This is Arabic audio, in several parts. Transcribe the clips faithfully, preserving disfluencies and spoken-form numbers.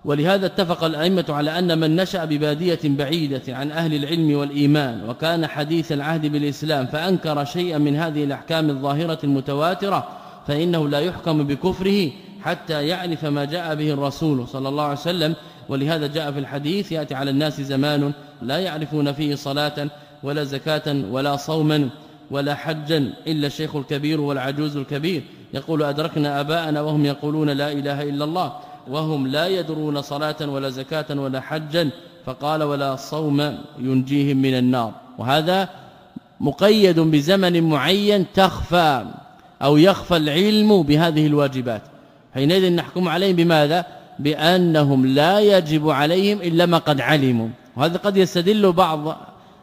ولهذا اتفق الأئمة على أن من نشأ ببادية بعيدة عن أهل العلم والإيمان وكان حديث العهد بالإسلام فأنكر شيئا من هذه الأحكام الظاهرة المتواترة فإنه لا يحكم بكفره حتى يعرف ما جاء به الرسول صلى الله عليه وسلم. ولهذا جاء في الحديث يأتي على الناس زمان لا يعرفون فيه صلاة ولا زكاة ولا صوما ولا حجا إلا الشيخ الكبير والعجوز الكبير يقول أدركنا أباءنا وهم يقولون لا إله إلا الله وهم لا يدرون صلاة ولا زكاة ولا حجا فقال ولا صوم ينجيهم من النار. وهذا مقيد بزمن معين تخفى أو يخفى العلم بهذه الواجبات، حينئذ نحكم عليهم بماذا؟ بأنهم لا يجب عليهم إلا ما قد علموا. وهذا قد يستدل بعض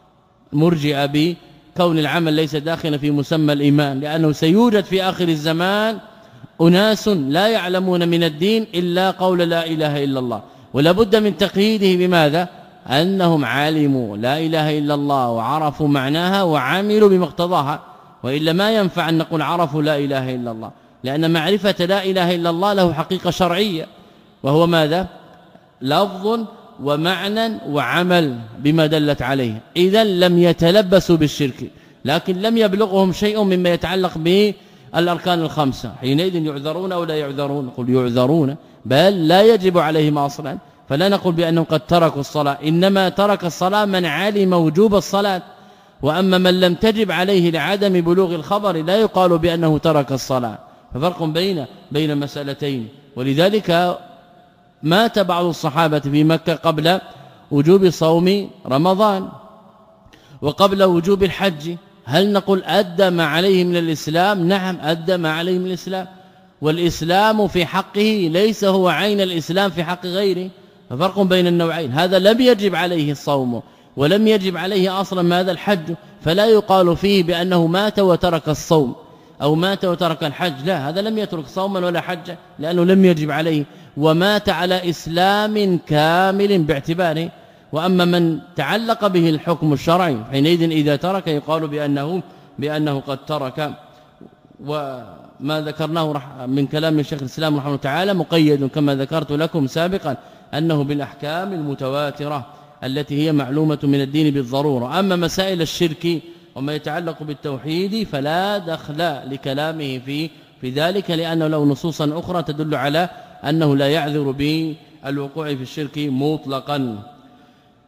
مرجئة بكون العمل ليس داخلا في مسمى الإيمان، لأنه سيوجد في آخر الزمان أناس لا يعلمون من الدين إلا قول لا إله إلا الله، ولا بد من تقييده بماذا؟ أنهم علموا لا إله إلا الله وعرفوا معناها وعملوا بمقتضاها، وإلا ما ينفع أن نقول عرفوا لا إله إلا الله، لأن معرفة لا إله إلا الله له حقيقة شرعية وهو ماذا؟ لفظ ومعنى وعمل بما دلت عليه. إذا لم يتلبسوا بالشرك، لكن لم يبلغهم شيء مما يتعلق بالأركان الخمسة، حينئذ يعذرون أو لا يعذرون؟ نقول يعذرون، بل لا يجب عليهم أصلا. فلا نقول بأنهم قد تركوا الصلاة، إنما ترك الصلاة من علم وجوب الصلاة، وأما من لم تجب عليه لعدم بلوغ الخبر لا يقال بأنه ترك الصلاة. ففرق بين بين مسألتين. ولذلك مات بعض الصحابة في مكة قبل وجوب صوم رمضان وقبل وجوب الحج، هل نقول أدى ما عليه من الإسلام؟ نعم أدى ما عليه من الإسلام، والإسلام في حقه ليس هو عين الإسلام في حق غيره. ففرق بين النوعين، هذا لم يجب عليه الصوم ولم يجب عليه أصلا ماذا؟ الحج، فلا يقال فيه بأنه مات وترك الصوم أو مات وترك الحج، لا، هذا لم يترك صوما ولا حجا لأنه لم يجب عليه، ومات على إسلام كامل باعتباره. وأما من تعلق به الحكم الشرعي حينئذ إذا ترك يقال بأنه بأنه قد ترك. وما ذكرناه من كلام الشيخ الإسلام رحمه الله تعالى مقيد كما ذكرت لكم سابقا أنه بالأحكام المتواترة التي هي معلومة من الدين بالضرورة. أما مسائل الشرك وما يتعلق بالتوحيد فلا دخل لكلامه في في ذلك، لأنه له نصوصا أخرى تدل على أنه لا يعذر بالوقوع في الشرك مطلقا.